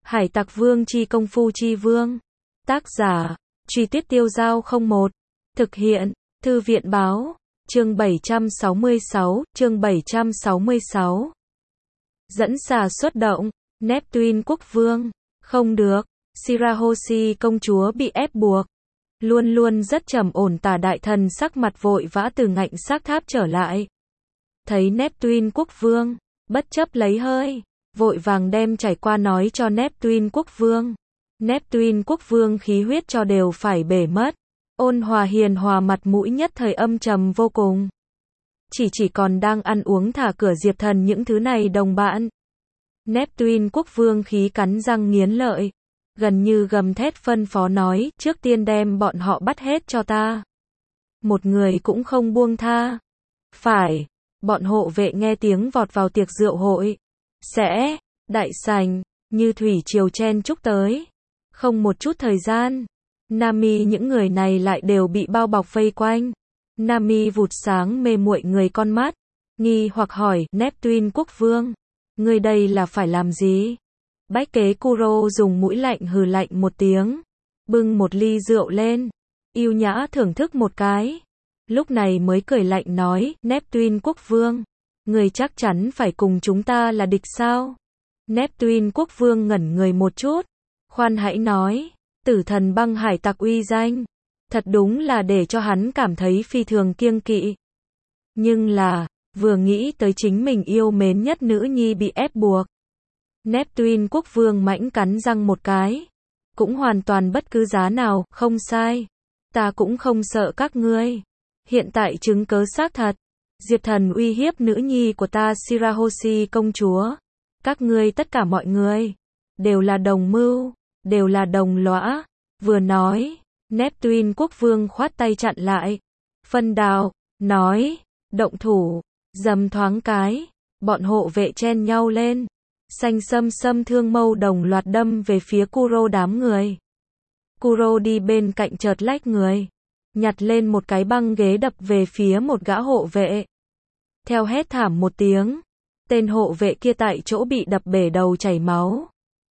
Hải Tặc Vương chi công phu chi vương. Tác giả, Truy Tuyết Tiêu Dao 01. Thực hiện, Thư viện báo, chương 766, chương 766. Dẫn xà xuất động, Neptune quốc vương. Không được, Shirahoshi công chúa bị ép buộc. Luôn luôn rất trầm ổn Tả đại thần sắc mặt vội vã từ ngạnh xác tháp trở lại. Thấy Neptune quốc vương, bất chấp lấy hơi, vội vàng đem trải qua nói cho Neptune quốc vương. Neptune quốc vương khí huyết cho đều phải bể mất. Ôn hòa hiền hòa mặt mũi nhất thời âm trầm vô cùng. Chỉ còn đang ăn uống thả cửa Diệp Thần những thứ này đồng bạn. Neptune quốc vương khí cắn răng nghiến lợi, gần như gầm thét phân phó nói, trước tiên đem bọn họ bắt hết cho ta. Một người cũng không buông tha. Phải, bọn hộ vệ nghe tiếng vọt vào tiệc rượu hội. Sẽ, đại sảnh, như thủy triều chen chúc tới. Không một chút thời gian, Nami những người này lại đều bị bao bọc vây quanh. Nami vụt sáng mê muội người con mắt, nghi hoặc hỏi, Neptune quốc vương, người đây là phải làm gì? Bách kế Kuro dùng mũi lạnh hừ lạnh một tiếng, bưng một ly rượu lên, yêu nhã thưởng thức một cái. Lúc này mới cười lạnh nói, Neptune quốc vương, người chắc chắn phải cùng chúng ta là địch sao? Neptune quốc vương ngẩn người một chút, khoan hãy nói, tử thần băng hải tặc uy danh, thật đúng là để cho hắn cảm thấy phi thường kiêng kỵ. Nhưng là, vừa nghĩ tới chính mình yêu mến nhất nữ nhi bị ép buộc. Neptune quốc vương mãnh cắn răng một cái. Cũng hoàn toàn bất cứ giá nào, không sai. Ta cũng không sợ các ngươi. Hiện tại chứng cớ xác thật. Diệp Thần uy hiếp nữ nhi của ta Shirahoshi công chúa. Các ngươi tất cả mọi người, đều là đồng mưu, đều là đồng lõa. Vừa nói, Neptune quốc vương khoát tay chặn lại. Phân đào, nói, động thủ, dầm thoáng cái, bọn hộ vệ chen nhau lên. Xanh xâm thương mâu đồng loạt đâm về phía Kuro đám người. Kuro đi bên cạnh chợt lách người, nhặt lên một cái băng ghế đập về phía một gã hộ vệ. Theo hét thảm một tiếng, tên hộ vệ kia tại chỗ bị đập bể đầu chảy máu.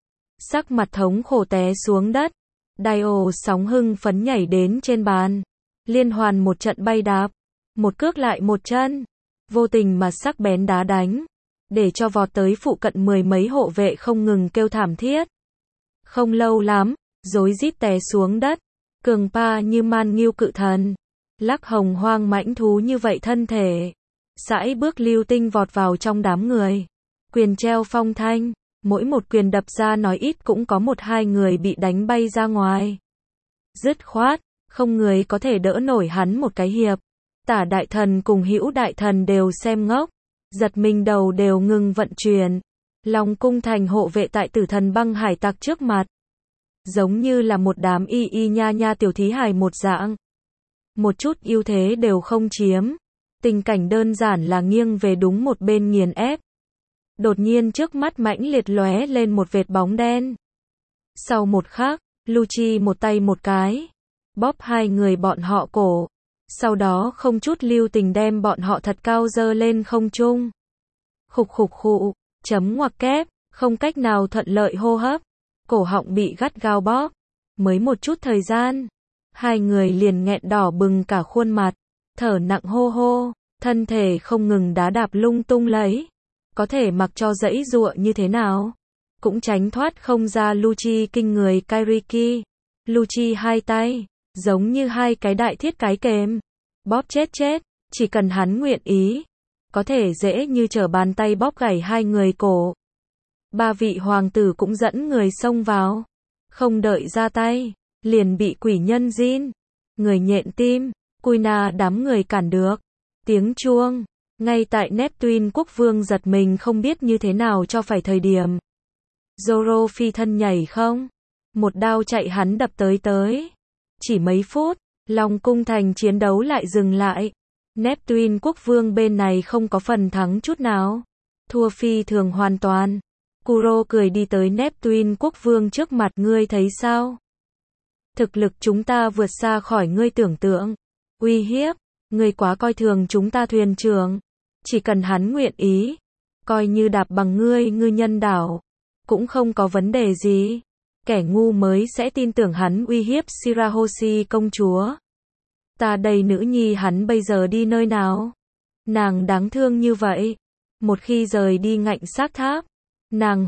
Sắc mặt thống khổ té xuống đất. Dio sóng hưng phấn nhảy đến trên bàn, liên hoàn một trận bay đạp, một cước lại một chân, vô tình mà sắc bén đá đánh, để cho vọt tới phụ cận mười mấy hộ vệ không ngừng kêu thảm thiết. Không lâu lắm, rối rít té xuống đất, cường pa như man nghiêu cự thần, lắc hồng hoang mãnh thú như vậy thân thể, sải bước lưu tinh vọt vào trong đám người, quyền treo phong thanh, mỗi một quyền đập ra nói ít cũng có một hai người bị đánh bay ra ngoài. Dứt khoát, không người có thể đỡ nổi hắn một cái hiệp. Tả đại thần cùng Hữu đại thần đều xem ngốc, giật mình đầu đều ngừng vận chuyển. Long cung thành hộ vệ tại tử thần băng hải tặc trước mặt, giống như là một đám y nha nha tiểu thí hài một dạng. Một chút ưu thế đều không chiếm. Tình cảnh đơn giản là nghiêng về đúng một bên nghiền ép. Đột nhiên trước mắt mãnh liệt lóe lên một vệt bóng đen. Sau một khắc, Lucci một tay một cái, bóp hai người bọn họ cổ. Sau đó không chút lưu tình đem bọn họ thật cao dơ lên không trung. Khục khục khụ, chấm ngoặc kép, không cách nào thuận lợi hô hấp. Cổ họng bị gắt gao bóp. Mới một chút thời gian, hai người liền nghẹn đỏ bừng cả khuôn mặt, thở nặng hô hô, thân thể không ngừng đá đạp lung tung lấy. Có thể mặc cho dãy giụa như thế nào, cũng tránh thoát không ra Lucci kinh người Kairiki. Lucci hai tay, giống như hai cái đại thiết cái kềm, bóp chết, chỉ cần hắn nguyện ý, có thể dễ như trở bàn tay bóp gãy hai người cổ. Ba vị hoàng tử cũng dẫn người xông vào, không đợi ra tay, liền bị quỷ nhân Jin, người nhện tim, Kuina đám người cản được. Tiếng chuông, ngay tại Neptune quốc vương giật mình không biết như thế nào cho phải thời điểm. Zoro phi thân nhảy không, một đao chạy hắn đập tới. Chỉ mấy phút, Long cung thành chiến đấu lại dừng lại. Neptune quốc vương bên này không có phần thắng chút nào, thua phi thường hoàn toàn. Kuro cười đi tới Neptune quốc vương trước mặt, ngươi thấy sao? Thực lực chúng ta vượt xa khỏi ngươi tưởng tượng. Uy hiếp, ngươi quá coi thường chúng ta thuyền trưởng. Chỉ cần hắn nguyện ý, coi như đạp bằng ngươi ngư nhân đảo. cũng không có vấn đề gì. Kẻ ngu mới sẽ tin tưởng hắn uy hiếp Shirahoshi công chúa. Ta đây nữ nhi hắn bây giờ đi nơi nào? Nàng đáng thương như vậy. Một khi rời đi ngạnh xác tháp, nàng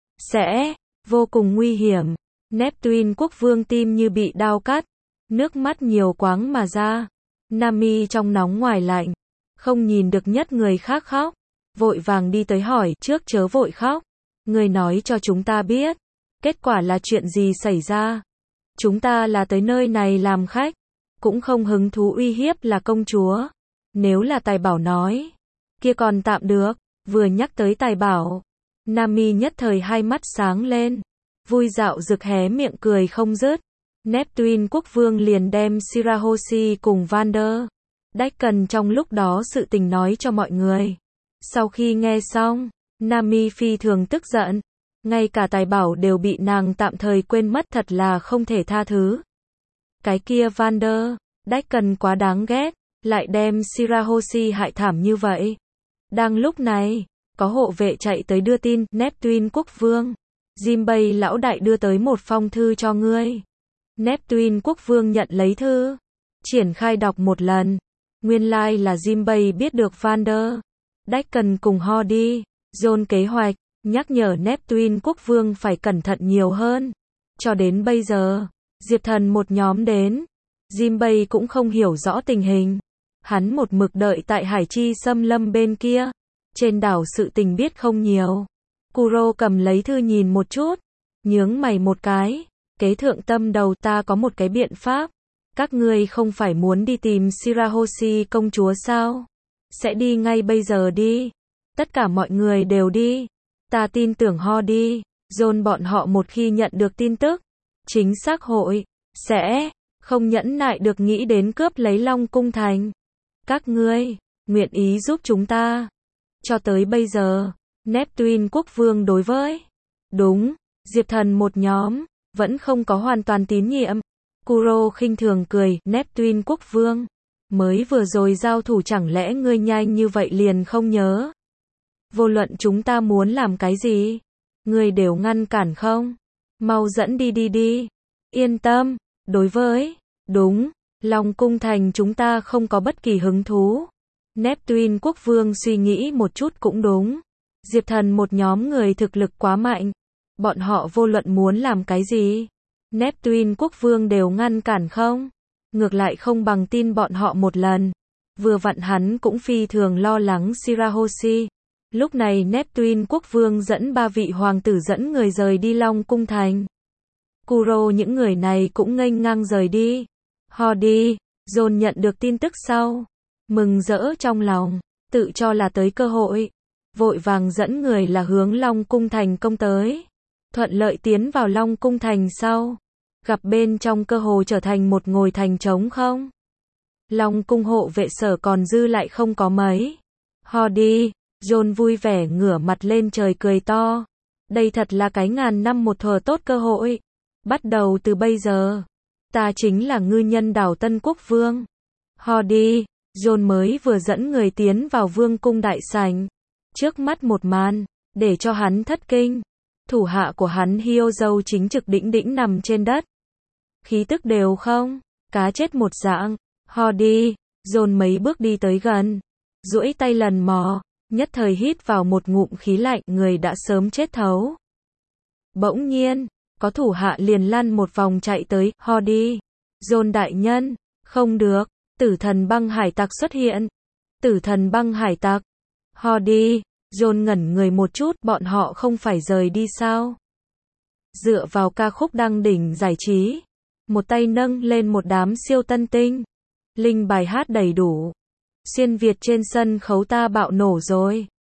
sẽ vô cùng nguy hiểm. Neptune quốc vương tim như bị đao cắt, nước mắt nhiều quáng mà ra. Nami trong nóng ngoài lạnh, không nhìn được nhất người khác khóc, vội vàng đi tới hỏi, trước chớ vội khóc, người nói cho chúng ta biết, kết quả là chuyện gì xảy ra. Chúng ta là tới nơi này làm khách, cũng không hứng thú uy hiếp là công chúa. Nếu là Tài Bảo nói, kia còn tạm được, vừa nhắc tới Tài Bảo, Nami nhất thời hai mắt sáng lên, vui dạo rực hé miệng cười không dứt. Neptune quốc vương liền đem Shirahoshi cùng Vander Daikon trong lúc đó sự tình nói cho mọi người. Sau khi nghe xong, Nami phi thường tức giận, ngay cả Tài Bảo đều bị nàng tạm thời quên mất, thật là không thể tha thứ. Cái kia Vander Daikon quá đáng ghét, lại đem Shirahoshi hại thảm như vậy. Đang lúc này, có hộ vệ chạy tới đưa tin, Neptune quốc vương, Jinbei lão đại đưa tới một phong thư cho ngươi. Neptune quốc vương nhận lấy thư, triển khai đọc một lần. Nguyên lai là Jinbei biết được Vander Daikon cùng Hody John kế hoạch, nhắc nhở Neptune quốc vương phải cẩn thận nhiều hơn. Cho đến bây giờ, Diệp Thần một nhóm đến, Jinbei cũng không hiểu rõ tình hình. Hắn một mực đợi tại Hải Chi xâm lâm bên kia. Trên đảo sự tình biết không nhiều. Kuro cầm lấy thư nhìn một chút, nhướng mày một cái. Kế thượng tâm đầu, ta có một cái biện pháp. Các ngươi không phải muốn đi tìm Shirahoshi công chúa sao? Sẽ đi ngay bây giờ đi. Tất cả mọi người đều đi. Ta tin tưởng Hody, John bọn họ một khi nhận được tin tức, chính xác sẽ không nhẫn nại được nghĩ đến cướp lấy Long Cung Thành. Các ngươi nguyện ý giúp chúng ta. Cho tới bây giờ, Neptune quốc vương đối với đúng Diệp Thần một nhóm vẫn không có hoàn toàn tín nhiệm. Kuro khinh thường cười, Neptune quốc vương, mới vừa rồi giao thủ chẳng lẽ ngươi nhanh như vậy liền không nhớ? Vô luận chúng ta muốn làm cái gì, ngươi đều ngăn cản không? Mau dẫn đi. Yên tâm, đối với đúng Long Cung Thành chúng ta không có bất kỳ hứng thú. Neptune quốc vương suy nghĩ một chút cũng đúng. Diệp Thần một nhóm người thực lực quá mạnh, bọn họ vô luận muốn làm cái gì, Neptune quốc vương đều ngăn cản không? Ngược lại không bằng tin bọn họ một lần. Vừa vặn hắn cũng phi thường lo lắng Shirahoshi. Lúc này Neptune quốc vương dẫn 3 vị hoàng tử dẫn người rời đi Long Cung Thành. Kuro những người này cũng nghênh ngang rời đi. Hody, John nhận được tin tức sau, mừng rỡ trong lòng, tự cho là tới cơ hội, vội vàng dẫn người là hướng Long Cung Thành công tới. Thuận lợi tiến vào Long Cung Thành sau, gặp bên trong cơ hồ trở thành một ngôi thành trống không. Long Cung hộ vệ sở còn dư lại không có mấy. Hody, John vui vẻ ngửa mặt lên trời cười to. Đây thật là cái ngàn năm một thở tốt cơ hội. Bắt đầu từ bây giờ, ta chính là ngư nhân đảo Tân Quốc Vương. Hody, John mới vừa dẫn người tiến vào vương cung đại sảnh. Trước mắt một màn, để cho hắn thất kinh. Thủ hạ của hắn Hyozo chính trực đĩnh đĩnh nằm trên đất. Khí tức đều không, cá chết một dạng. Hody, John mấy bước đi tới gần, duỗi tay lần mò, nhất thời hít vào một ngụm khí lạnh, người đã sớm chết thấu. Bỗng nhiên, có thủ hạ liền lăn một vòng chạy tới, Hody, John đại nhân, không được, tử thần băng hải tặc xuất hiện. Tử thần băng hải tặc. Hody, John ngẩn người một chút, bọn họ không phải rời đi sao? Dựa vào ca khúc đăng đỉnh giải trí, một tay nâng lên một đám siêu tân tinh, linh bài hát đầy đủ. Xuyên Việt trên sân khấu ta bạo nổ rồi.